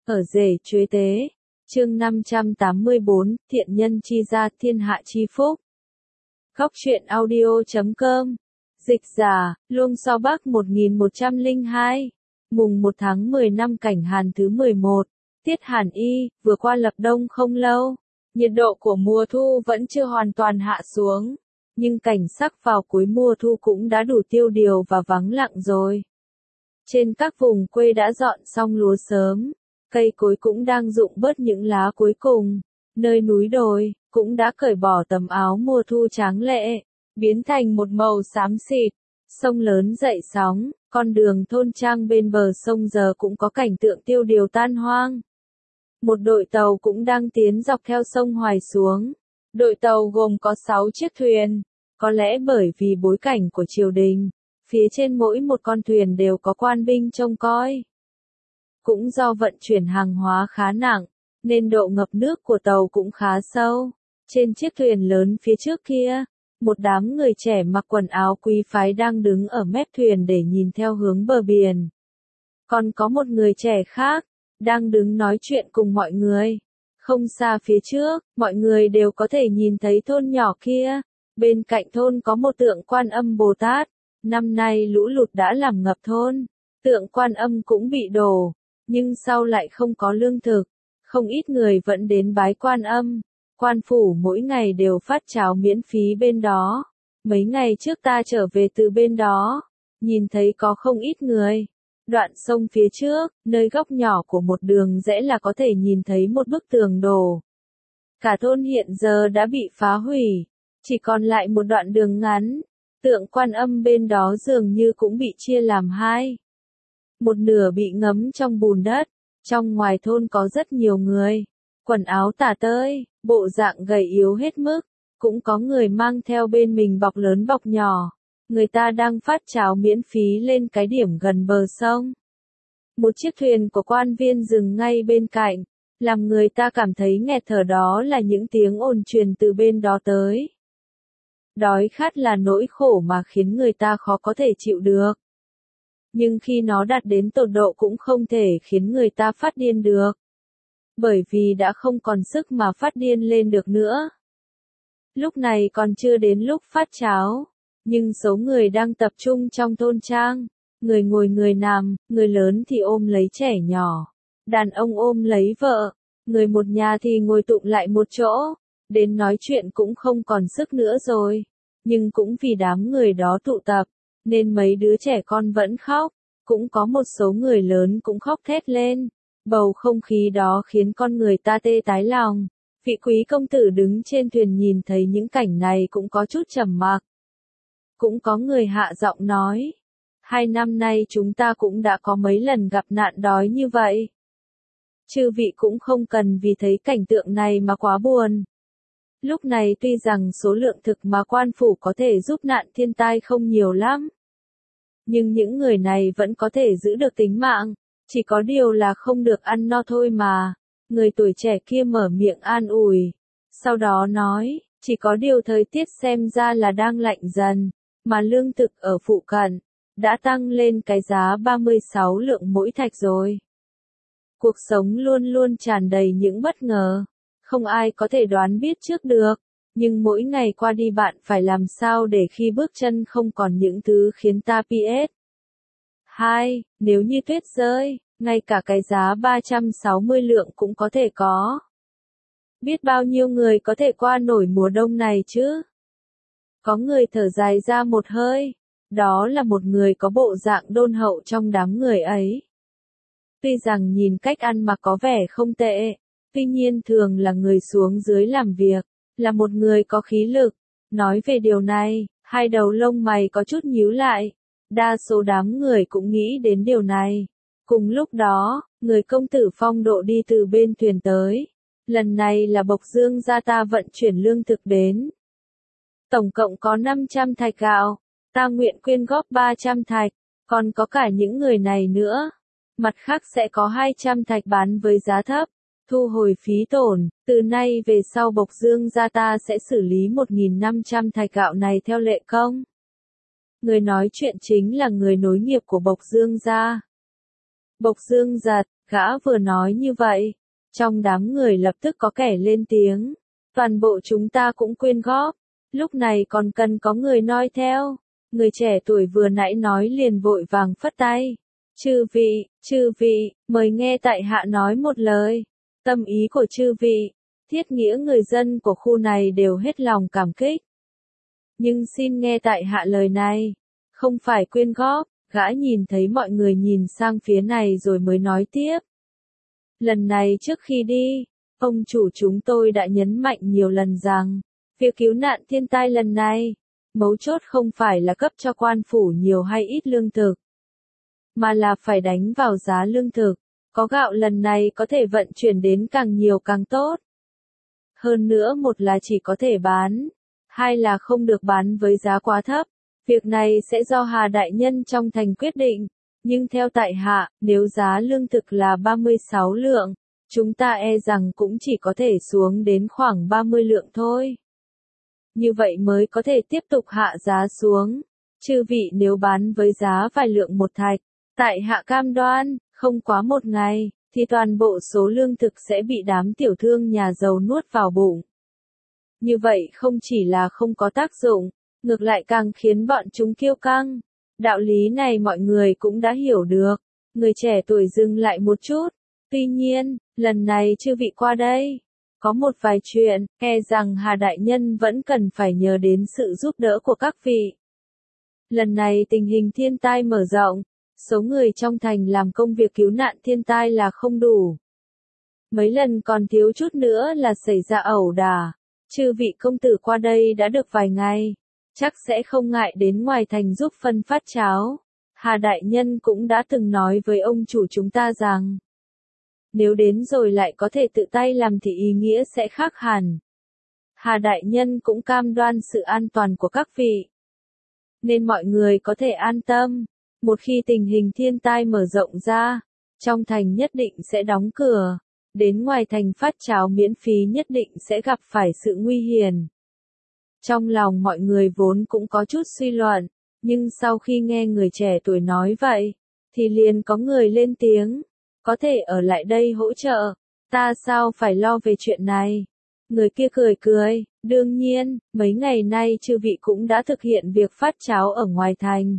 Ở rể chuế tế. Chương 584, thiện nhân chi gia thiên hạ chi phúc. Góc truyện audio.com. Dịch giả, Luông So Bắc 1102. Mùng 1 tháng 10 năm Cảnh Hàn thứ 11. Tiết Hàn Y, vừa qua lập đông không lâu. Nhiệt độ của mùa thu vẫn chưa hoàn toàn hạ xuống. Nhưng cảnh sắc vào cuối mùa thu cũng đã đủ tiêu điều và vắng lặng rồi. Trên các vùng quê đã dọn xong lúa sớm. Cây cối cũng đang rụng bớt những lá cuối cùng. Nơi núi đồi, cũng đã cởi bỏ tấm áo mùa thu tráng lệ, biến thành một màu xám xịt. Sông lớn dậy sóng, con đường thôn trang bên bờ sông giờ cũng có cảnh tượng tiêu điều tan hoang. Một đội tàu cũng đang tiến dọc theo sông Hoài xuống. Đội tàu gồm có 6 chiếc thuyền. Có lẽ bởi vì bối cảnh của triều đình, phía trên mỗi một con thuyền đều có quan binh trông coi. Cũng do vận chuyển hàng hóa khá nặng, nên độ ngập nước của tàu cũng khá sâu. Trên chiếc thuyền lớn phía trước kia, một đám người trẻ mặc quần áo quý phái đang đứng ở mép thuyền để nhìn theo hướng bờ biển. Còn có một người trẻ khác, đang đứng nói chuyện cùng mọi người. Không xa phía trước, mọi người đều có thể nhìn thấy thôn nhỏ kia. Bên cạnh thôn có một tượng Quan Âm Bồ Tát. Năm nay lũ lụt đã làm ngập thôn. Tượng Quan Âm cũng bị đổ. Nhưng sau lại không có lương thực. Không ít người vẫn đến bái Quan Âm. Quan phủ mỗi ngày đều phát cháo miễn phí bên đó. Mấy ngày trước ta trở về từ bên đó. Nhìn thấy có không ít người. Đoạn sông phía trước, nơi góc nhỏ của một đường rẽ là có thể nhìn thấy một bức tường đổ. Cả thôn hiện giờ đã bị phá hủy. Chỉ còn lại một đoạn đường ngắn. Tượng Quan Âm bên đó dường như cũng bị chia làm hai. Một nửa bị ngấm trong bùn đất. Trong ngoài thôn có rất nhiều người. Quần áo tả tơi, bộ dạng gầy yếu hết mức. Cũng có người mang theo bên mình bọc lớn bọc nhỏ. Người ta đang phát cháo miễn phí lên cái điểm gần bờ sông. Một chiếc thuyền của quan viên dừng ngay bên cạnh. Làm người ta cảm thấy nghẹt thở, đó là những tiếng ồn truyền từ bên đó tới. Đói khát là nỗi khổ mà khiến người ta khó có thể chịu được. Nhưng khi nó đạt đến tột độ cũng không thể khiến người ta phát điên được. Bởi vì đã không còn sức mà phát điên lên được nữa. Lúc này còn chưa đến lúc phát cháo. Nhưng số người đang tập trung trong thôn trang. Người ngồi người nằm, người lớn thì ôm lấy trẻ nhỏ. Đàn ông ôm lấy vợ. Người một nhà thì ngồi tụm lại một chỗ. Đến nói chuyện cũng không còn sức nữa rồi. Nhưng cũng vì đám người đó tụ tập, nên mấy đứa trẻ con vẫn khóc. Cũng có một số người lớn cũng khóc thét lên. Bầu không khí đó khiến con người ta tê tái lòng. Vị quý công tử đứng trên thuyền nhìn thấy những cảnh này cũng có chút trầm mặc. Cũng có người hạ giọng nói. 2 năm nay chúng ta cũng đã có mấy lần gặp nạn đói như vậy. Chư vị cũng không cần vì thấy cảnh tượng này mà quá buồn. Lúc này tuy rằng số lượng thực mà quan phủ có thể giúp nạn thiên tai không nhiều lắm. Nhưng những người này vẫn có thể giữ được tính mạng. Chỉ có điều là không được ăn no thôi mà. Người tuổi trẻ kia mở miệng an ủi. Sau đó nói, chỉ có điều thời tiết xem ra là đang lạnh dần. Mà lương thực ở phụ cận đã tăng lên cái giá 36 lượng mỗi thạch rồi. Cuộc sống luôn luôn tràn đầy những bất ngờ. Không ai có thể đoán biết trước được. Nhưng mỗi ngày qua đi bạn phải làm sao để khi bước chân không còn những thứ khiến ta PS. 2. Nếu như tuyết rơi, ngay cả cái giá 360 lượng cũng có thể có. Biết bao nhiêu người có thể qua nổi mùa đông này chứ? Có người thở dài ra một hơi. Đó là một người có bộ dạng đôn hậu trong đám người ấy. Tuy rằng nhìn cách ăn mặc có vẻ không tệ. Tuy nhiên thường là người xuống dưới làm việc. Là một người có khí lực. Nói về điều này, hai đầu lông mày có chút nhíu lại. Đa số đám người cũng nghĩ đến điều này. Cùng lúc đó, người công tử phong độ đi từ bên thuyền tới. Lần này là Bộc Dương gia ta vận chuyển lương thực đến. Tổng cộng có 500 thạch gạo. Ta nguyện quyên góp 300 thạch. Còn có cả những người này nữa. Mặt khác sẽ có 200 thạch bán với giá thấp. Thu hồi phí tổn. Từ nay về sau Bộc Dương gia ta sẽ xử lý 1.500 thạch gạo này theo lệ công. Người nói chuyện chính là người nối nghiệp của Bộc Dương gia. Bộc Dương Giật, Gã vừa nói như vậy, trong đám người lập tức có kẻ lên tiếng. Toàn bộ chúng ta cũng quyên góp, lúc này còn cần có người noi theo. Người trẻ tuổi vừa nãy nói liền vội vàng phất tay. Chư vị, mời nghe tại hạ nói một lời. Tâm ý của chư vị, thiết nghĩa người dân của khu này đều hết lòng cảm kích. Nhưng xin nghe tại hạ lời này, không phải quyên góp. Gã nhìn thấy mọi người nhìn sang phía này rồi mới nói tiếp. Lần này trước khi đi, ông chủ chúng tôi đã nhấn mạnh nhiều lần rằng, việc cứu nạn thiên tai lần này, mấu chốt không phải là cấp cho quan phủ nhiều hay ít lương thực, mà là phải đánh vào giá lương thực. Có gạo lần này có thể vận chuyển đến càng nhiều càng tốt. Hơn nữa, một là chỉ có thể bán, hai là không được bán với giá quá thấp. Việc này sẽ do Hà Đại Nhân trong thành quyết định, nhưng theo tại hạ, nếu giá lương thực là 36 lượng, chúng ta e rằng cũng chỉ có thể xuống đến khoảng 30 lượng thôi. Như vậy mới có thể tiếp tục hạ giá xuống. Chư vị nếu bán với giá vài lượng một thạch, tại hạ cam đoan, không quá một ngày, thì toàn bộ số lương thực sẽ bị đám tiểu thương nhà giàu nuốt vào bụng. Như vậy không chỉ là không có tác dụng, ngược lại càng khiến bọn chúng kiêu căng. Đạo lý này mọi người cũng đã hiểu được. Người trẻ tuổi dừng lại một chút. Tuy nhiên, lần này chư vị qua đây, có một vài chuyện, e rằng Hà Đại Nhân vẫn cần phải nhờ đến sự giúp đỡ của các vị. Lần này tình hình thiên tai mở rộng, số người trong thành làm công việc cứu nạn thiên tai là không đủ. Mấy lần còn thiếu chút nữa là xảy ra ẩu đả. Chư vị công tử qua đây đã được vài ngày, chắc sẽ không ngại đến ngoài thành giúp phân phát cháo. Hà Đại Nhân cũng đã từng nói với ông chủ chúng ta rằng, nếu đến rồi lại có thể tự tay làm thì ý nghĩa sẽ khác hẳn. Hà Đại Nhân cũng cam đoan sự an toàn của các vị, nên mọi người có thể an tâm. Một khi tình hình thiên tai mở rộng ra, trong thành nhất định sẽ đóng cửa, đến ngoài thành phát cháo miễn phí nhất định sẽ gặp phải sự nguy hiểm. Trong lòng mọi người vốn cũng có chút suy luận, nhưng sau khi nghe người trẻ tuổi nói vậy, thì liền có người lên tiếng, có thể ở lại đây hỗ trợ, ta sao phải lo về chuyện này. Người kia cười cười, đương nhiên, mấy ngày nay chư vị cũng đã thực hiện việc phát cháo ở ngoài thành.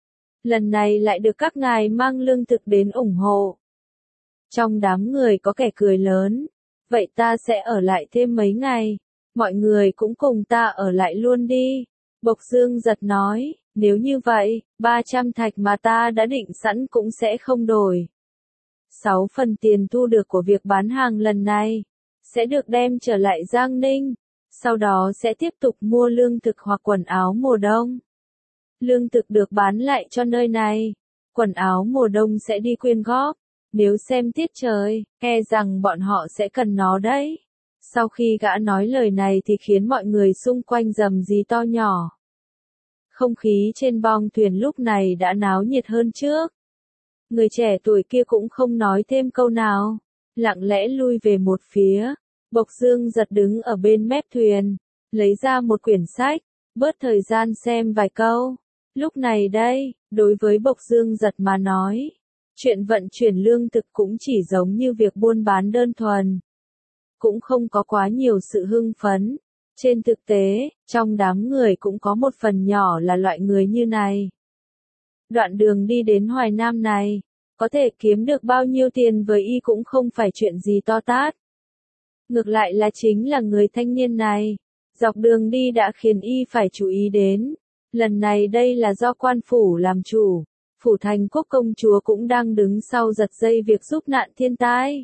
Lần này lại được các ngài mang lương thực đến ủng hộ. Trong đám người có kẻ cười lớn, vậy ta sẽ ở lại thêm mấy ngày, mọi người cũng cùng ta ở lại luôn đi. Bộc Dương giật nói, nếu như vậy, 300 thạch mà ta đã định sẵn cũng sẽ không đổi. 6 phần tiền thu được của việc bán hàng lần này, sẽ được đem trở lại Giang Ninh, sau đó sẽ tiếp tục mua lương thực hoặc quần áo mùa đông. Lương thực được bán lại cho nơi này, quần áo mùa đông sẽ đi quyên góp. Nếu xem tiết trời, e rằng bọn họ sẽ cần nó đấy. Sau khi gã nói lời này thì khiến mọi người xung quanh rầm rì to nhỏ. Không khí trên bong thuyền lúc này đã náo nhiệt hơn trước. Người trẻ tuổi kia cũng không nói thêm câu nào, lặng lẽ lui về một phía. Bộc Dương giật đứng ở bên mép thuyền, lấy ra một quyển sách, bớt thời gian xem vài câu. Lúc này đây, đối với Bộc Dương giật mà nói, chuyện vận chuyển lương thực cũng chỉ giống như việc buôn bán đơn thuần. Cũng không có quá nhiều sự hưng phấn. Trên thực tế, trong đám người cũng có một phần nhỏ là loại người như này. Đoạn đường đi đến Hoài Nam này, có thể kiếm được bao nhiêu tiền với y cũng không phải chuyện gì to tát. Ngược lại là chính là người thanh niên này, dọc đường đi đã khiến y phải chú ý đến. Lần này đây là do quan phủ làm chủ, phủ thành quốc công chúa cũng đang đứng sau giật dây việc giúp nạn thiên tai.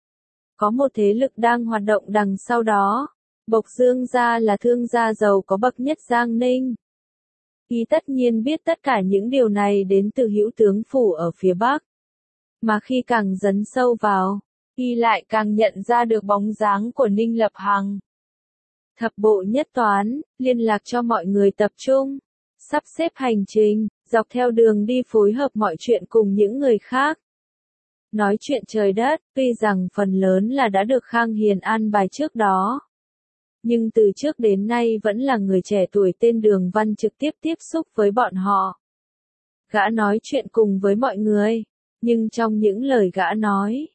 Có một thế lực đang hoạt động đằng sau đó. Bộc Dương gia là thương gia giàu có bậc nhất Giang Ninh. Y tất nhiên biết tất cả những điều này đến từ Hữu tướng phủ ở phía Bắc. Mà khi càng dấn sâu vào, y lại càng nhận ra được bóng dáng của Ninh Lập Hằng. Thập bộ nhất toán, liên lạc cho mọi người tập trung, sắp xếp hành trình, dọc theo đường đi phối hợp mọi chuyện cùng những người khác. Nói chuyện trời đất, tuy rằng phần lớn là đã được Khang Hiền an bài trước đó. Nhưng từ trước đến nay vẫn là người trẻ tuổi tên Đường Văn trực tiếp tiếp xúc với bọn họ. Gã nói chuyện cùng với mọi người, nhưng trong những lời gã nói,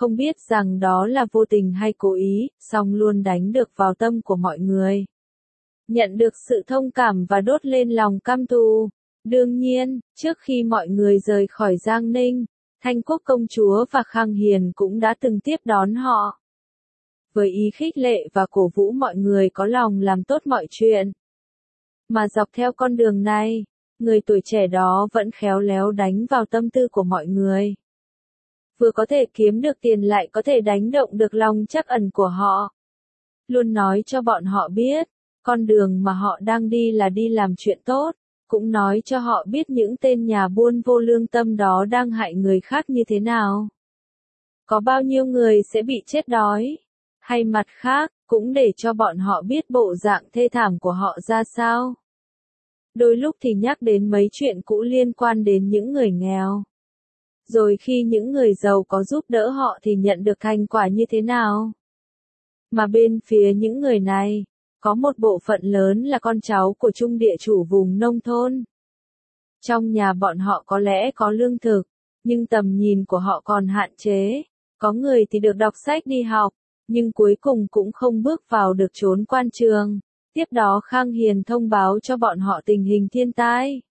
không biết rằng đó là vô tình hay cố ý, song luôn đánh được vào tâm của mọi người. Nhận được sự thông cảm và đốt lên lòng căm thù. Đương nhiên, trước khi mọi người rời khỏi Giang Ninh, Thanh Quốc công chúa và Khang Hiền cũng đã từng tiếp đón họ. Với ý khích lệ và cổ vũ mọi người có lòng làm tốt mọi chuyện. Mà dọc theo con đường này, người tuổi trẻ đó vẫn khéo léo đánh vào tâm tư của mọi người. Vừa có thể kiếm được tiền lại có thể đánh động được lòng trắc ẩn của họ. Luôn nói cho bọn họ biết, con đường mà họ đang đi là đi làm chuyện tốt, cũng nói cho họ biết những tên nhà buôn vô lương tâm đó đang hại người khác như thế nào. Có bao nhiêu người sẽ bị chết đói, hay mặt khác, cũng để cho bọn họ biết bộ dạng thê thảm của họ ra sao. Đôi lúc thì nhắc đến mấy chuyện cũ liên quan đến những người nghèo. Rồi khi những người giàu có giúp đỡ họ thì nhận được thành quả như thế nào. Mà bên phía những người này, có một bộ phận lớn là con cháu của trung địa chủ vùng nông thôn. Trong nhà bọn họ có lẽ có lương thực, nhưng tầm nhìn của họ còn hạn chế. Có người thì được đọc sách đi học, nhưng cuối cùng cũng không bước vào được chốn quan trường. Tiếp đó Khang Hiền thông báo cho bọn họ tình hình thiên tai.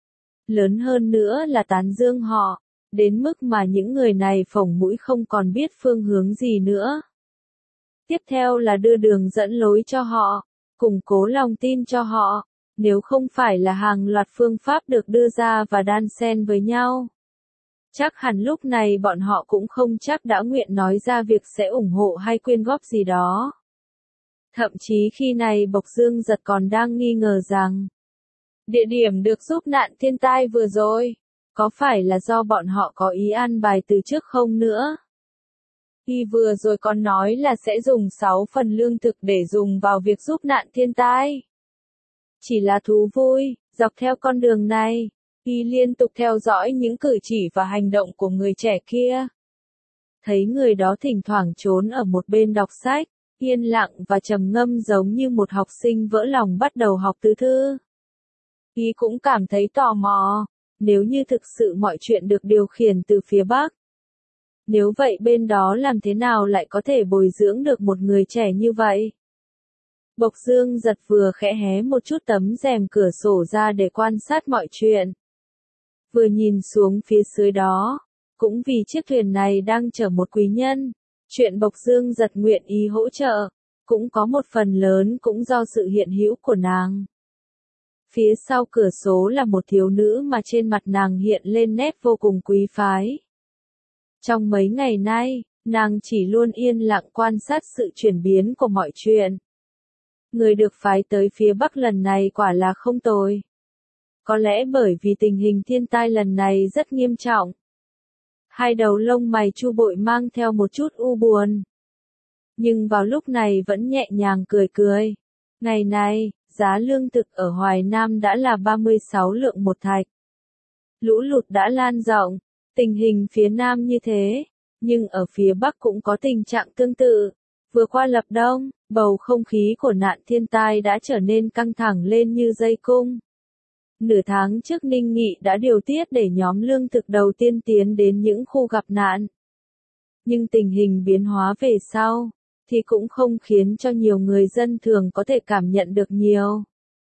Lớn hơn nữa là tán dương họ, đến mức mà những người này phồng mũi không còn biết phương hướng gì nữa. Tiếp theo là đưa đường dẫn lối cho họ, củng cố lòng tin cho họ, nếu không phải là hàng loạt phương pháp được đưa ra và đan xen với nhau. Chắc hẳn lúc này bọn họ cũng không chắc đã nguyện nói ra việc sẽ ủng hộ hay quyên góp gì đó. Thậm chí khi này Bộc Dương Giật còn đang nghi ngờ rằng, địa điểm được giúp nạn thiên tai vừa rồi, có phải là do bọn họ có ý an bài từ trước không nữa? Y vừa rồi còn nói là sẽ dùng 6 phần lương thực để dùng vào việc giúp nạn thiên tai. Chỉ là thú vui, dọc theo con đường này, Y liên tục theo dõi những cử chỉ và hành động của người trẻ kia. Thấy người đó thỉnh thoảng trốn ở một bên đọc sách, yên lặng và trầm ngâm giống như một học sinh vỡ lòng bắt đầu học từ thư. Y cũng cảm thấy tò mò, nếu như thực sự mọi chuyện được điều khiển từ phía Bắc. Nếu vậy bên đó làm thế nào lại có thể bồi dưỡng được một người trẻ như vậy? Bộc Dương Giật vừa khẽ hé một chút tấm rèm cửa sổ ra để quan sát mọi chuyện. Vừa nhìn xuống phía dưới đó, cũng vì chiếc thuyền này đang chở một quý nhân, chuyện Bộc Dương Giật nguyện ý hỗ trợ, cũng có một phần lớn cũng do sự hiện hữu của nàng. Phía sau cửa sổ là một thiếu nữ mà trên mặt nàng hiện lên nét vô cùng quý phái. Trong mấy ngày nay, nàng chỉ luôn yên lặng quan sát sự chuyển biến của mọi chuyện. Người được phái tới phía Bắc lần này quả là không tồi. Có lẽ bởi vì tình hình thiên tai lần này rất nghiêm trọng. Hai đầu lông mày Chu Bội mang theo một chút u buồn. Nhưng vào lúc này vẫn nhẹ nhàng cười cười. Ngày này, giá lương thực ở Hoài Nam đã là 36 lượng một thạch. Lũ lụt đã lan rộng, tình hình phía Nam như thế, nhưng ở phía Bắc cũng có tình trạng tương tự. Vừa qua lập đông, bầu không khí của nạn thiên tai đã trở nên căng thẳng lên như dây cung. Nửa tháng trước Ninh Nghị đã điều tiết để nhóm lương thực đầu tiên tiến đến những khu gặp nạn. Nhưng tình hình biến hóa về sau, thì cũng không khiến cho nhiều người dân thường có thể cảm nhận được nhiều.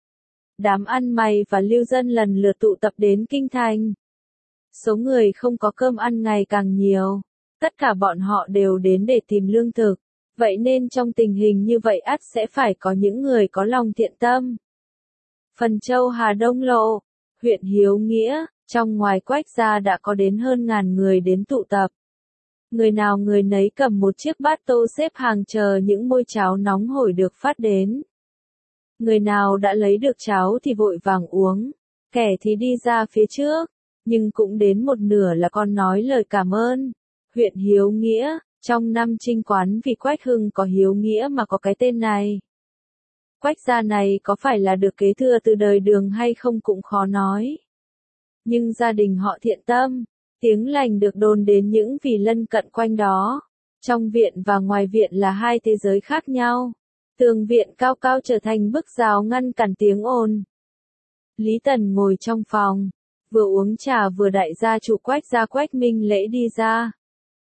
Đám ăn mày và lưu dân lần lượt tụ tập đến Kinh Thành. Số người không có cơm ăn ngày càng nhiều. Tất cả bọn họ đều đến để tìm lương thực. Vậy nên trong tình hình như vậy ắt sẽ phải có những người có lòng thiện tâm. Phần Châu Hà Đông Lộ, huyện Hiếu Nghĩa, trong ngoài Quách gia đã có đến hơn ngàn người đến tụ tập. Người nào người nấy cầm một chiếc bát tô xếp hàng chờ những môi cháo nóng hổi được phát đến. Người nào đã lấy được cháo thì vội vàng uống, kẻ thì đi ra phía trước, nhưng cũng đến một nửa là còn nói lời cảm ơn. Huyện Hiếu Nghĩa, trong năm Trinh Quán vì Quách Hưng có hiếu nghĩa mà có cái tên này. Quách gia này có phải là được kế thừa từ đời Đường hay không cũng khó nói. Nhưng gia đình họ thiện tâm, tiếng lành được đồn đến những vì lân cận quanh đó. Trong viện và ngoài viện là hai thế giới khác nhau. Tường viện cao cao trở thành bức rào ngăn cản tiếng ồn. Lý Tần ngồi trong phòng, vừa uống trà vừa đại gia chủ Quách gia Quách Minh Lễ đi ra.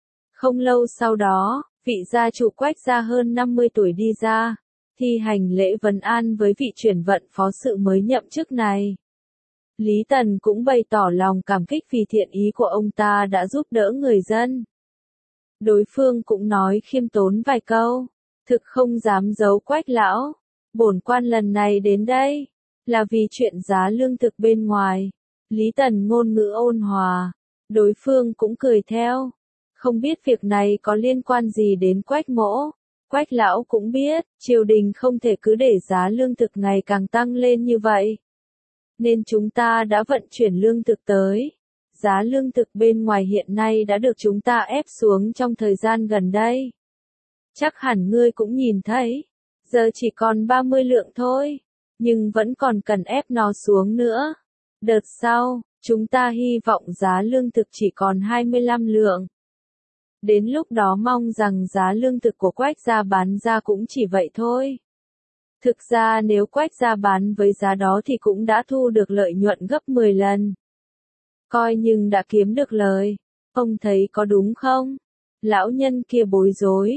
Không lâu sau đó, vị gia chủ Quách gia hơn 50 tuổi đi ra, thi hành lễ vấn an với vị chuyển vận phó sự mới nhậm chức này. Lý Tần cũng bày tỏ lòng cảm kích vì thiện ý của ông ta đã giúp đỡ người dân. Đối phương cũng nói khiêm tốn vài câu, thực không dám giấu Quách lão. Bổn quan lần này đến đây, là vì chuyện giá lương thực bên ngoài. Lý Tần ngôn ngữ ôn hòa, đối phương cũng cười theo. Không biết việc này có liên quan gì đến Quách mỗ. Quách lão cũng biết, triều đình không thể cứ để giá lương thực ngày càng tăng lên như vậy. Nên chúng ta đã vận chuyển lương thực tới. Giá lương thực bên ngoài hiện nay đã được chúng ta ép xuống trong thời gian gần đây. Chắc hẳn ngươi cũng nhìn thấy, giờ chỉ còn 30 lượng thôi, nhưng vẫn còn cần ép nó xuống nữa. Đợt sau, chúng ta hy vọng giá lương thực chỉ còn 25 lượng. Đến lúc đó mong rằng giá lương thực của Quách gia bán ra cũng chỉ vậy thôi. Thực ra nếu Quách gia bán với giá đó thì cũng đã thu được lợi nhuận gấp 10 lần. Coi nhưng đã kiếm được lời. Ông thấy có đúng không? Lão nhân kia bối rối.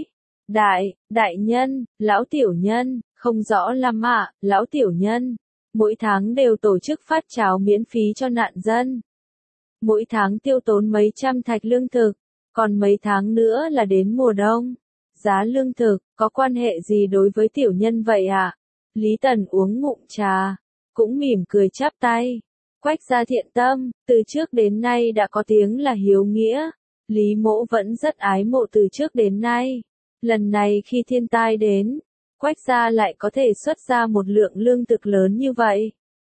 Đại nhân, lão tiểu nhân, không rõ lắm ạ, lão tiểu nhân. Mỗi tháng đều tổ chức phát cháo miễn phí cho nạn dân. Mỗi tháng tiêu tốn mấy trăm thạch lương thực, còn mấy tháng nữa là đến mùa đông. Giá lương thực, có quan hệ gì đối với tiểu nhân vậy ạ? Lý Tần uống ngụm trà, cũng mỉm cười chắp tay. Quách gia thiện tâm, từ trước đến nay đã có tiếng là hiếu nghĩa. Lý mỗ vẫn rất ái mộ từ trước đến nay. Lần này khi thiên tai đến, Quách gia lại có thể xuất ra một lượng lương thực lớn như vậy.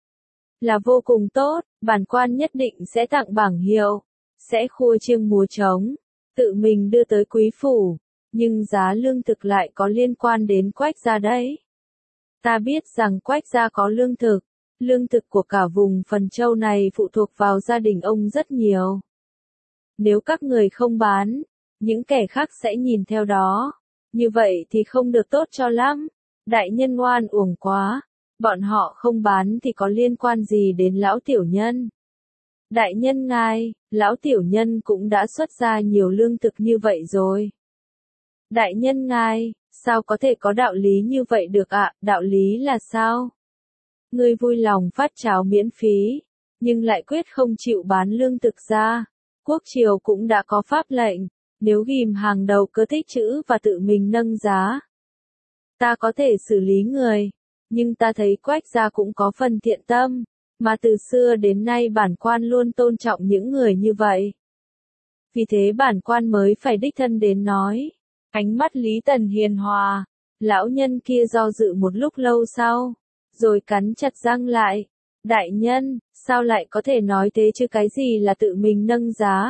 Là vô cùng tốt, bản quan nhất định sẽ tặng bảng hiệu, sẽ khua chiêng múa trống, tự mình đưa tới quý phủ, nhưng giá lương thực lại có liên quan đến Quách gia đấy. Ta biết rằng Quách gia có lương thực của cả vùng Phần Châu này phụ thuộc vào gia đình ông rất nhiều. Nếu các người không bán, những kẻ khác sẽ nhìn theo đó, như vậy thì không được tốt cho lắm. Đại nhân oan uổng quá, bọn họ không bán thì có liên quan gì đến lão tiểu nhân. Đại nhân ngài, lão tiểu nhân cũng đã xuất ra nhiều lương thực như vậy rồi. Đại nhân ngài, sao có thể có đạo lý như vậy được ạ? Đạo lý là sao? Ngươi vui lòng phát cháo miễn phí, nhưng lại quyết không chịu bán lương thực ra. Quốc triều cũng đã có pháp lệnh, nếu ghim hàng đầu cứ tích trữ và tự mình nâng giá. Ta có thể xử lý người, nhưng ta thấy Quách gia cũng có phần thiện tâm, mà từ xưa đến nay bản quan luôn tôn trọng những người như vậy. Vì thế bản quan mới phải đích thân đến nói. Ánh mắt Lý Tần hiền hòa, lão nhân kia do dự một lúc lâu sau, rồi cắn chặt răng lại. Đại nhân, sao lại có thể nói thế chứ, cái gì là tự mình nâng giá?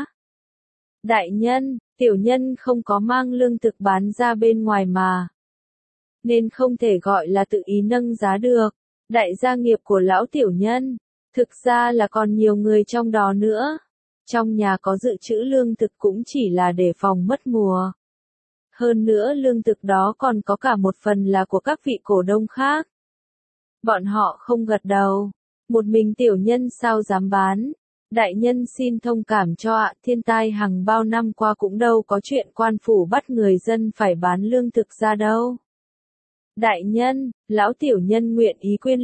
Đại nhân, tiểu nhân không có mang lương thực bán ra bên ngoài mà, nên không thể gọi là tự ý nâng giá được. Đại gia nghiệp của lão tiểu nhân, thực ra là còn nhiều người trong đó nữa. Trong nhà có dự trữ lương thực cũng chỉ là để phòng mất mùa. Hơn nữa lương thực đó còn có cả một phần là của các vị cổ đông khác. Bọn họ không gật đầu. Một mình tiểu nhân sao dám bán. Đại nhân xin thông cảm cho ạ, thiên tai hàng bao năm qua cũng đâu có chuyện quan phủ bắt người dân phải bán lương thực ra đâu. Đại nhân, lão tiểu nhân nguyện ý quyên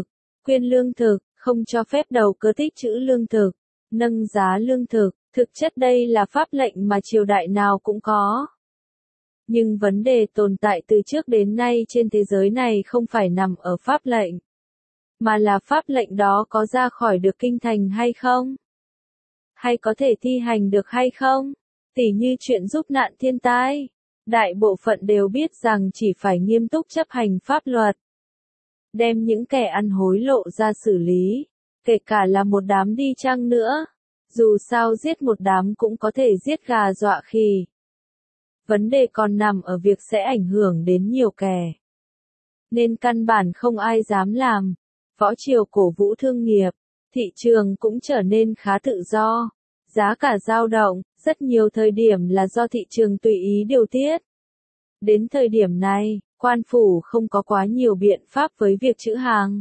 lương thực, không cho phép đầu cơ tích trữ lương thực, nâng giá lương thực, thực chất đây là pháp lệnh mà triều đại nào cũng có. Nhưng vấn đề tồn tại từ trước đến nay trên thế giới này không phải nằm ở pháp lệnh, mà là pháp lệnh đó có ra khỏi được kinh thành hay không? Hay có thể thi hành được hay không? Tỉ như chuyện giúp nạn thiên tai. Đại bộ phận đều biết rằng chỉ phải nghiêm túc chấp hành pháp luật. Đem những kẻ ăn hối lộ ra xử lý, kể cả là một đám đi chăng nữa. Dù sao giết một đám cũng có thể giết gà dọa khỉ. Vấn đề còn nằm ở việc sẽ ảnh hưởng đến nhiều kẻ. Nên căn bản không ai dám làm. Võ triều cổ vũ thương nghiệp, thị trường cũng trở nên khá tự do. Giá cả dao động, rất nhiều thời điểm là do thị trường tùy ý điều tiết. Đến thời điểm này, quan phủ không có quá nhiều biện pháp với việc trữ hàng.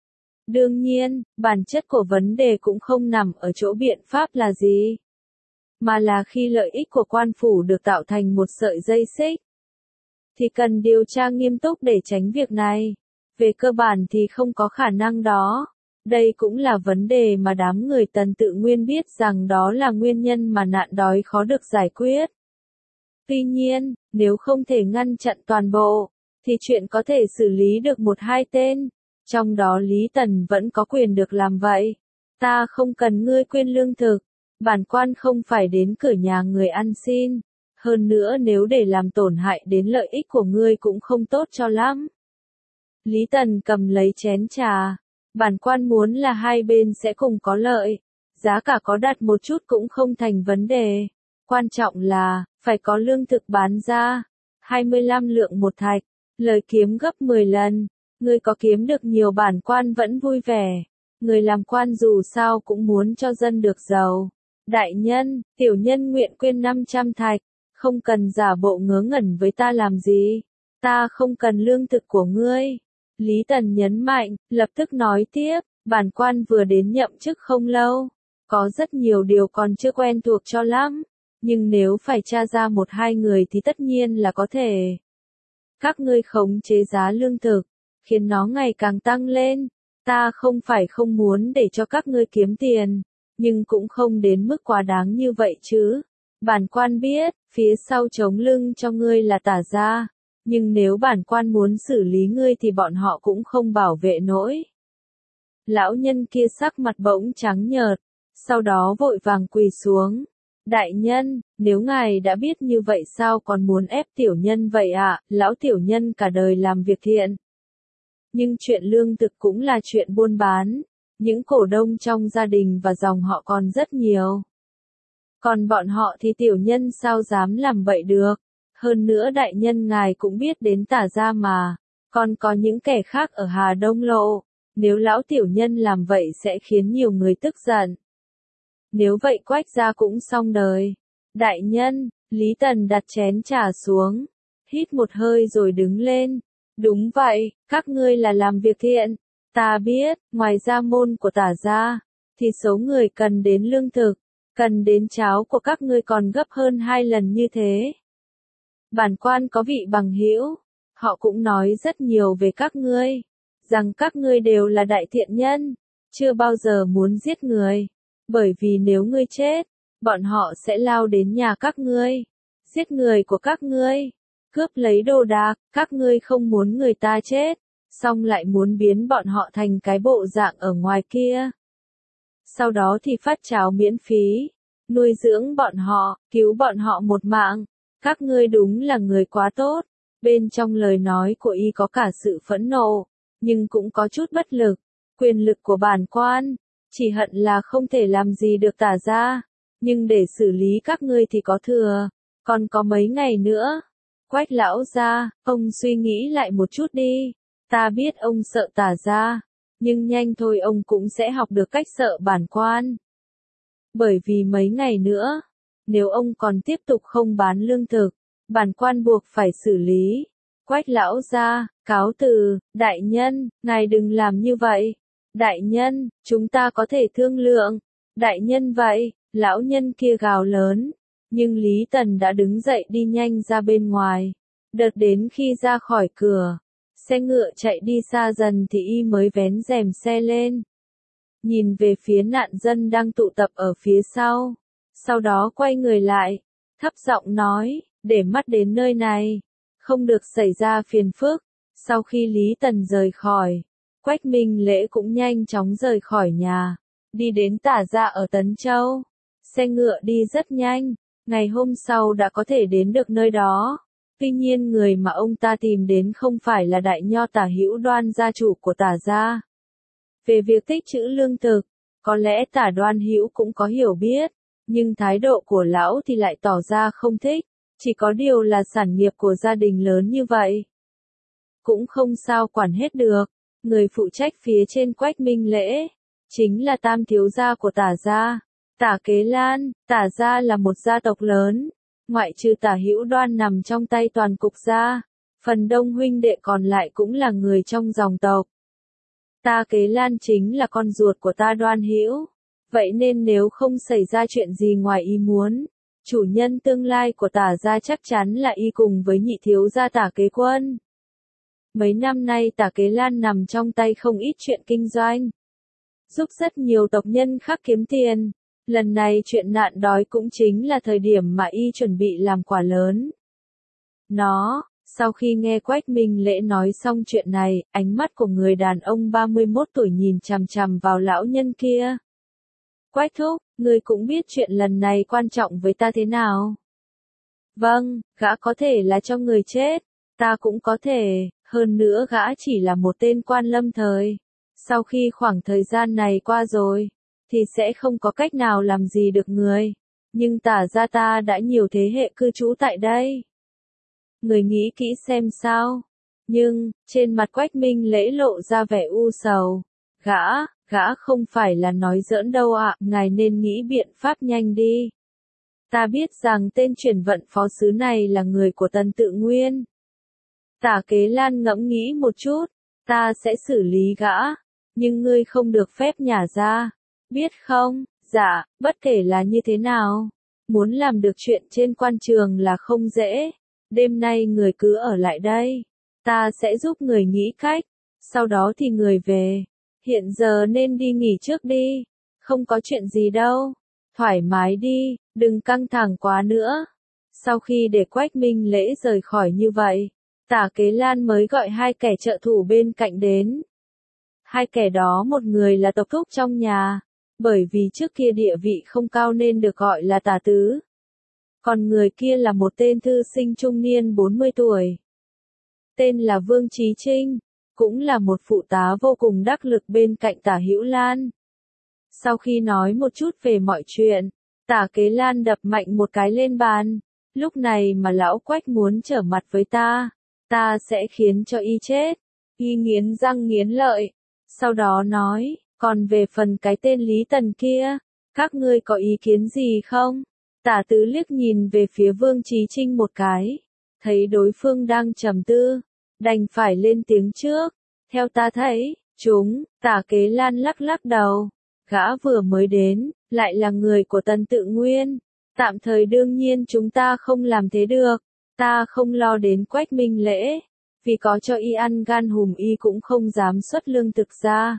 Đương nhiên, bản chất của vấn đề cũng không nằm ở chỗ biện pháp là gì. mà là khi lợi ích của quan phủ được tạo thành một sợi dây xích. Thì cần điều tra nghiêm túc để tránh việc này. Về cơ bản thì không có khả năng đó. Đây cũng là vấn đề mà đám người Tần tự nguyên biết rằng đó là nguyên nhân mà nạn đói khó được giải quyết. Tuy nhiên, nếu không thể ngăn chặn toàn bộ, thì chuyện có thể xử lý được một hai tên. Trong đó Lý Tần vẫn có quyền được làm vậy. Ta không cần ngươi quyên lương thực. Bản quan không phải đến cửa nhà người ăn xin. Hơn nữa nếu để làm tổn hại đến lợi ích của ngươi cũng không tốt cho lắm. Lý Tần cầm lấy chén trà. Bản quan muốn là hai bên sẽ cùng có lợi. Giá cả có đặt một chút cũng không thành vấn đề. Quan trọng là, phải có lương thực bán ra. 25 lượng một thạch. Lời kiếm gấp 10 lần. Ngươi có kiếm được nhiều bản quan vẫn vui vẻ. Người làm quan dù sao cũng muốn cho dân được giàu. Đại nhân, tiểu nhân nguyện quyên 500 thạch. Không cần giả bộ ngớ ngẩn với ta làm gì. Ta không cần lương thực của ngươi. Lý Tần nhấn mạnh, lập tức nói tiếp, bản quan vừa đến nhậm chức không lâu. Có rất nhiều điều còn chưa quen thuộc cho lắm. Nhưng nếu phải tra ra một hai người thì tất nhiên là có thể. Các ngươi khống chế giá lương thực, khiến nó ngày càng tăng lên. Ta không phải không muốn để cho các ngươi kiếm tiền, nhưng cũng không đến mức quá đáng như vậy chứ. Bản quan biết, phía sau chống lưng cho ngươi là Tả gia, nhưng nếu bản quan muốn xử lý ngươi thì bọn họ cũng không bảo vệ nổi. Lão nhân kia sắc mặt bỗng trắng nhợt, sau đó vội vàng quỳ xuống. Đại nhân, nếu ngài đã biết như vậy sao còn muốn ép tiểu nhân vậy ạ? Lão tiểu nhân cả đời làm việc thiện. Nhưng chuyện lương thực cũng là chuyện buôn bán. Những cổ đông trong gia đình và dòng họ còn rất nhiều. Còn bọn họ thì tiểu nhân sao dám làm vậy được. Hơn nữa đại nhân ngài cũng biết đến Tả gia mà. Còn có những kẻ khác ở Hà Đông Lộ. Nếu lão tiểu nhân làm vậy sẽ khiến nhiều người tức giận. Nếu vậy Quách gia cũng xong đời. Đại nhân, Lý Tần đặt chén trà xuống. Hít một hơi rồi đứng lên. Đúng vậy, các ngươi là làm việc thiện. Ta biết, ngoài gia môn của Tả gia, thì số người cần đến lương thực, cần đến cháo của các ngươi còn gấp hơn 2 lần như thế. Bản quan có vị bằng hữu, họ cũng nói rất nhiều về các ngươi, rằng các ngươi đều là đại thiện nhân, chưa bao giờ muốn giết người, bởi vì nếu ngươi chết, bọn họ sẽ lao đến nhà các ngươi, giết người của các ngươi, cướp lấy đồ đạc, các ngươi không muốn người ta chết, xong lại muốn biến bọn họ thành cái bộ dạng ở ngoài kia. Sau đó thì phát cháo miễn phí, nuôi dưỡng bọn họ, cứu bọn họ một mạng. Các ngươi đúng là người quá tốt. Bên trong lời nói của y có cả sự phẫn nộ, nhưng cũng có chút bất lực. Quyền lực của bản quan, chỉ hận là không thể làm gì được Tả gia, nhưng để xử lý các ngươi thì có thừa, còn có mấy ngày nữa. Quách lão gia, ông suy nghĩ lại một chút đi. Ta biết ông sợ Tả gia, nhưng nhanh thôi ông cũng sẽ học được cách sợ bản quan. Bởi vì mấy ngày nữa, nếu ông còn tiếp tục không bán lương thực, bản quan buộc phải xử lý. Quách lão gia, cáo từ, đại nhân, ngài đừng làm như vậy. Đại nhân, chúng ta có thể thương lượng. Đại nhân vậy, lão nhân kia gào lớn. Nhưng Lý Tần đã đứng dậy đi nhanh ra bên ngoài. Đợt đến khi ra khỏi cửa, xe ngựa chạy đi xa dần thì y mới vén rèm xe lên. Nhìn về phía nạn dân đang tụ tập ở phía sau. Sau đó quay người lại, thấp giọng nói, để mắt đến nơi này, không được xảy ra phiền phức. Sau khi Lý Tần rời khỏi, Quách Minh Lễ cũng nhanh chóng rời khỏi nhà, đi đến Tả gia ở Tấn Châu. Xe ngựa đi rất nhanh, ngày hôm sau đã có thể đến được nơi đó. Tuy nhiên người mà ông ta tìm đến không phải là đại nho Tả Hữu Đoan gia chủ của Tả gia. Về việc tích trữ lương thực, có lẽ Tả Đoan Hữu cũng có hiểu biết, nhưng thái độ của lão thì lại tỏ ra không thích, chỉ có điều là sản nghiệp của gia đình lớn như vậy. Cũng không sao quản hết được, người phụ trách phía trên Quách Minh Lễ, chính là tam thiếu gia của Tả gia, Tả Kế Lan. Tả gia là một gia tộc lớn, ngoại trừ Tả Hữu Đoan nằm trong tay toàn cục gia, phần đông huynh đệ còn lại cũng là người trong dòng tộc. Ta Kế Lan chính là con ruột của ta Đoan Hữu. Vậy nên nếu không xảy ra chuyện gì ngoài ý muốn, chủ nhân tương lai của Tả gia chắc chắn là y cùng với nhị thiếu gia Tả Kế Quân. Mấy năm nay Tả Kế Lan nằm trong tay không ít chuyện kinh doanh, giúp rất nhiều tộc nhân khác kiếm tiền. Lần này chuyện nạn đói cũng chính là thời điểm mà y chuẩn bị làm quả lớn. Sau khi nghe Quách Minh Lễ nói xong chuyện này, ánh mắt của người đàn ông 31 tuổi nhìn chằm chằm vào lão nhân kia. Quách thúc, ngươi cũng biết chuyện lần này quan trọng với ta thế nào. Vâng, gã có thể là cho người chết, ta cũng có thể, hơn nữa gã chỉ là một tên quan lâm thời. Sau khi khoảng thời gian này qua rồi, thì sẽ không có cách nào làm gì được người. Nhưng Tả gia ta đã nhiều thế hệ cư trú tại đây. Người nghĩ kỹ xem sao. Nhưng, trên mặt Quách Minh Lễ lộ ra vẻ u sầu. Gã không phải là nói giỡn đâu ạ, ngài nên nghĩ biện pháp nhanh đi. Ta biết rằng tên chuyển vận phó sứ này là người của Tần Tự Nguyên. Tả Kế Lan ngẫm nghĩ một chút, ta sẽ xử lý gã, nhưng ngươi không được phép nhả ra, biết không? Dạ, bất kể là như thế nào, muốn làm được chuyện trên quan trường là không dễ. Đêm nay người cứ ở lại đây, ta sẽ giúp người nghĩ cách, sau đó thì người về. Hiện giờ nên đi nghỉ trước đi, không có chuyện gì đâu, thoải mái đi, đừng căng thẳng quá nữa. Sau khi để Quách Minh Lễ rời khỏi như vậy, Tả Kế Lan mới gọi hai kẻ trợ thủ bên cạnh đến. Hai kẻ đó một người là tộc thúc trong nhà, bởi vì trước kia địa vị không cao nên được gọi là Tả Tứ. Còn người kia là một tên thư sinh trung niên 40 tuổi. Tên là Vương Chí Trinh, cũng là một phụ tá vô cùng đắc lực bên cạnh Tả Hữu Lan. Sau khi nói một chút về mọi chuyện, Tả Kế Lan đập mạnh một cái lên bàn. Lúc này mà lão Quách muốn trở mặt với ta sẽ khiến cho y chết. Y nghiến răng nghiến lợi. Sau đó nói, còn về phần cái tên Lý Tần kia, các ngươi có ý kiến gì không? Tả Tứ liếc nhìn về phía Vương Chí Trinh một cái, thấy đối phương đang trầm tư, đành phải lên tiếng trước. Theo ta thấy, Tả Kế Lan lắc lắc đầu, gã vừa mới đến, lại là người của Tần Tự Nguyên. Tạm thời đương nhiên chúng ta không làm thế được, ta không lo đến Quách Minh Lễ, vì có cho y ăn gan hùm y cũng không dám xuất lương thực ra.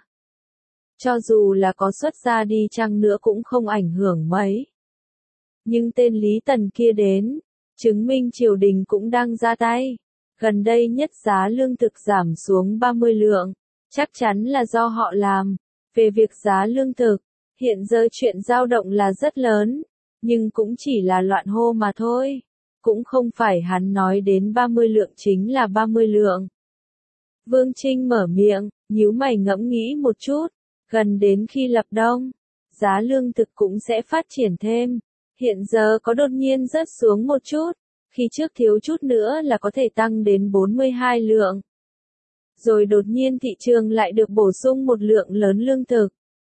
Cho dù là có xuất ra đi chăng nữa cũng không ảnh hưởng mấy. Nhưng tên Lý Tần kia đến, chứng minh triều đình cũng đang ra tay. Gần đây nhất giá lương thực giảm xuống 30 lượng, chắc chắn là do họ làm. Về việc giá lương thực, hiện giờ chuyện dao động là rất lớn, nhưng cũng chỉ là loạn hô mà thôi. Cũng không phải hắn nói đến 30 lượng chính là 30 lượng. Vương Trinh mở miệng, nhíu mày ngẫm nghĩ một chút, gần đến khi lập đông, giá lương thực cũng sẽ phát triển thêm. Hiện giờ có đột nhiên rớt xuống một chút, khi trước thiếu chút nữa là có thể tăng đến 42 lượng. Rồi đột nhiên thị trường lại được bổ sung một lượng lớn lương thực.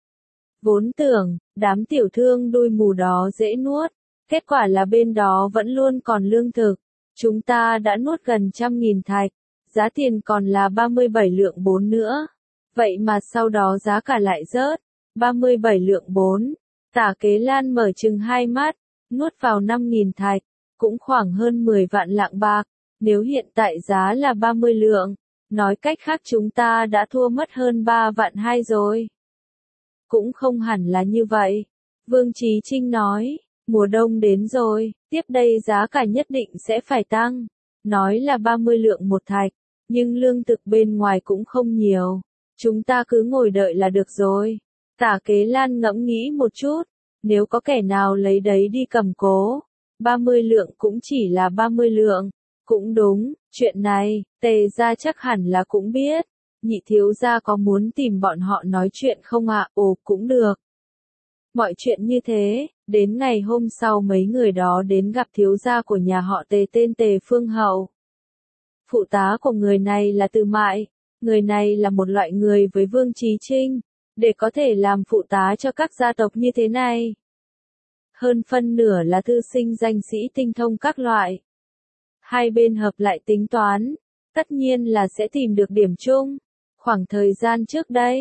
Vốn tưởng, đám tiểu thương đuôi mù đó dễ nuốt, kết quả là bên đó vẫn luôn còn lương thực. Chúng ta đã nuốt gần 100.000 thạch, giá tiền còn là 37 lượng 4 nữa. Vậy mà sau đó giá cả lại rớt, 37 lượng 4. Tả Kế Lan mở chừng hai mắt, nuốt vào 5.000 thạch, cũng khoảng hơn 10 vạn lạng bạc. Nếu hiện tại giá là 30 lượng, nói cách khác chúng ta đã thua mất hơn 3 vạn 2 rồi. Cũng không hẳn là như vậy. Vương Chí Trinh nói, mùa đông đến rồi, tiếp đây giá cả nhất định sẽ phải tăng. Nói là 30 lượng một thạch, nhưng lương thực bên ngoài cũng không nhiều. Chúng ta cứ ngồi đợi là được rồi. Tả Kế Lan ngẫm nghĩ một chút, nếu có kẻ nào lấy đấy đi cầm cố, 30 lượng cũng chỉ là 30 lượng. Cũng đúng, chuyện này, Tề gia chắc hẳn là cũng biết. Nhị thiếu gia có muốn tìm bọn họ nói chuyện không ạ? Ồ, cũng được. Mọi chuyện như thế, đến ngày hôm sau mấy người đó đến gặp thiếu gia của nhà họ Tề tên Tề Phương Hậu. Phụ tá của người này là Từ Mại, người này là một loại người với Vương Chí Trinh, để có thể làm phụ tá cho các gia tộc như thế này. Hơn phân nửa là thư sinh danh sĩ tinh thông các loại. Hai bên hợp lại tính toán, tất nhiên là sẽ tìm được điểm chung. Khoảng thời gian trước đây,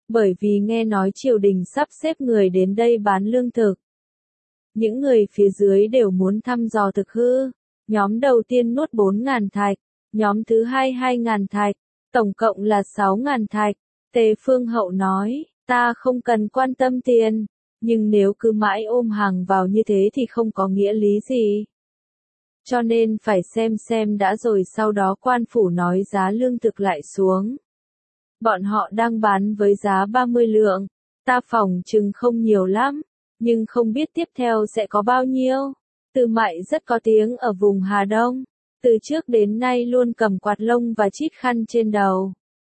bởi vì nghe nói triều đình sắp xếp người đến đây bán lương thực. Những người phía dưới đều muốn thăm dò thực hư. Nhóm đầu tiên nuốt 4.000 thạch, nhóm thứ hai 2.000 thạch, tổng cộng là 6.000 thạch. Tề Phương Hậu nói, ta không cần quan tâm tiền, nhưng nếu cứ mãi ôm hàng vào như thế thì không có nghĩa lý gì. Cho nên phải xem đã rồi sau đó quan phủ nói giá lương thực lại xuống. Bọn họ đang bán với giá 30 lượng, ta phỏng chừng không nhiều lắm, nhưng không biết tiếp theo sẽ có bao nhiêu. Từ Mại rất có tiếng ở vùng Hà Đông, từ trước đến nay luôn cầm quạt lông và chít khăn trên đầu.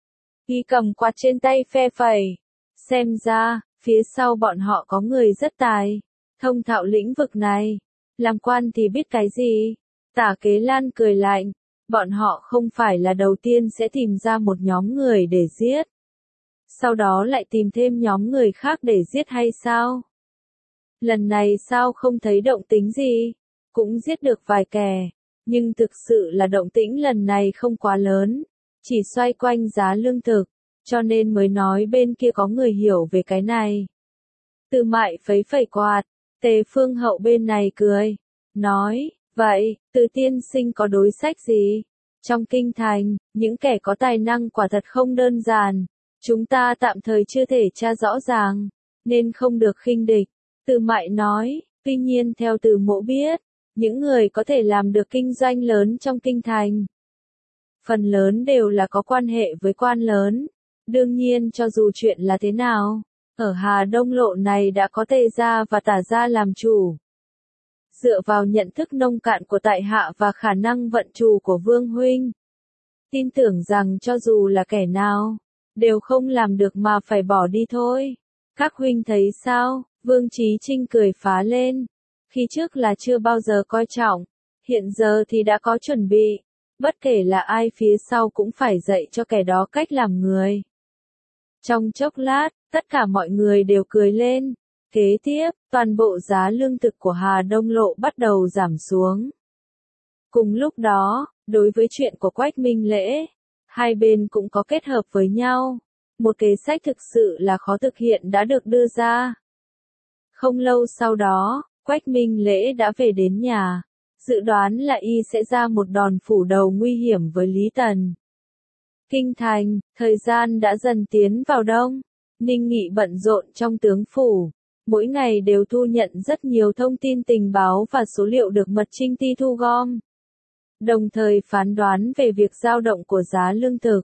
Y cầm quạt trên tay phe phẩy. Xem ra, phía sau bọn họ có người rất tài, thông thạo lĩnh vực này. Làm quan thì biết cái gì? Tả Kế Lan cười lạnh, bọn họ không phải là đầu tiên sẽ tìm ra một nhóm người để giết. Sau đó lại tìm thêm nhóm người khác để giết hay sao? Lần này sao không thấy động tĩnh gì? Cũng giết được vài kẻ, nhưng thực sự là động tĩnh lần này không quá lớn, chỉ xoay quanh giá lương thực, cho nên mới nói bên kia có người hiểu về cái này. Từ Mại phẩy phẩy quạt, Tề Phương Hậu bên này cười, nói, vậy, Từ tiên sinh có đối sách gì? Trong kinh thành, những kẻ có tài năng quả thật không đơn giản, chúng ta tạm thời chưa thể tra rõ ràng, nên không được khinh địch. Từ Mại nói, tuy nhiên theo Từ Mỗ biết, những người có thể làm được kinh doanh lớn trong kinh thành, phần lớn đều là có quan hệ với quan lớn. Đương nhiên cho dù chuyện là thế nào, ở Hà Đông lộ này đã có Tề gia và Tả gia làm chủ. Dựa vào nhận thức nông cạn của tại hạ và khả năng vận chủ của Vương huynh, tin tưởng rằng cho dù là kẻ nào, đều không làm được mà phải bỏ đi thôi. Các huynh thấy sao? Vương Chí Trinh cười phá lên. Khi trước là chưa bao giờ coi trọng, hiện giờ thì đã có chuẩn bị. Bất kể là ai phía sau cũng phải dạy cho kẻ đó cách làm người. Trong chốc lát, tất cả mọi người đều cười lên. Kế tiếp, toàn bộ giá lương thực của Hà Đông lộ bắt đầu giảm xuống. Cùng lúc đó, đối với chuyện của Quách Minh Lễ, hai bên cũng có kết hợp với nhau. Một kế sách thực sự là khó thực hiện đã được đưa ra. Không lâu sau đó, Quách Minh Lễ đã về đến nhà. Dự đoán là y sẽ ra một đòn phủ đầu nguy hiểm với Lý Tần. Kinh thành, thời gian đã dần tiến vào đông. Ninh Nghị bận rộn trong tướng phủ. Mỗi ngày đều thu nhận rất nhiều thông tin tình báo và số liệu được Mật Trinh Ti thu gom. Đồng thời phán đoán về việc dao động của giá lương thực.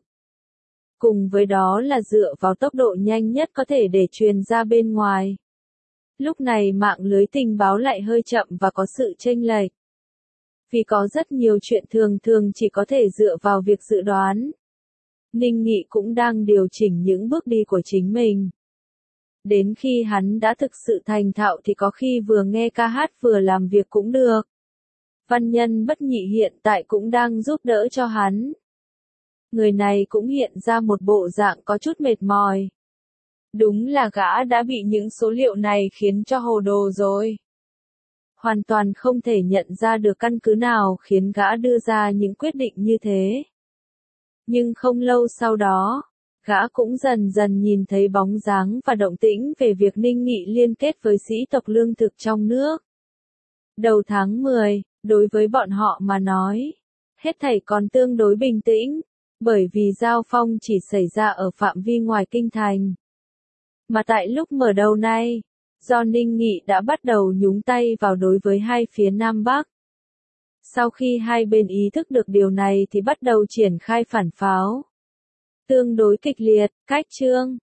Cùng với đó là dựa vào tốc độ nhanh nhất có thể để truyền ra bên ngoài. Lúc này mạng lưới tình báo lại hơi chậm và có sự chênh lệch. Vì có rất nhiều chuyện thường chỉ có thể dựa vào việc dự đoán. Ninh Nghị cũng đang điều chỉnh những bước đi của chính mình. Đến khi hắn đã thực sự thành thạo thì có khi vừa nghe ca hát vừa làm việc cũng được. Văn Nhân Bất Nhị hiện tại cũng đang giúp đỡ cho hắn. Người này cũng hiện ra một bộ dạng có chút mệt mỏi. Đúng là gã đã bị những số liệu này khiến cho hồ đồ rồi. Hoàn toàn không thể nhận ra được căn cứ nào khiến gã đưa ra những quyết định như thế. Nhưng không lâu sau đó, gã cũng dần dần nhìn thấy bóng dáng và động tĩnh về việc Ninh Nghị liên kết với sĩ tộc lương thực trong nước. Đầu tháng 10, đối với bọn họ mà nói, hết thảy còn tương đối bình tĩnh, bởi vì giao phong chỉ xảy ra ở phạm vi ngoài kinh thành. Mà tại lúc mở đầu này, do Ninh Nghị đã bắt đầu nhúng tay vào đối với hai phía Nam Bắc. Sau khi hai bên ý thức được điều này thì bắt đầu triển khai phản pháo. Tương đối kịch liệt, cách chương.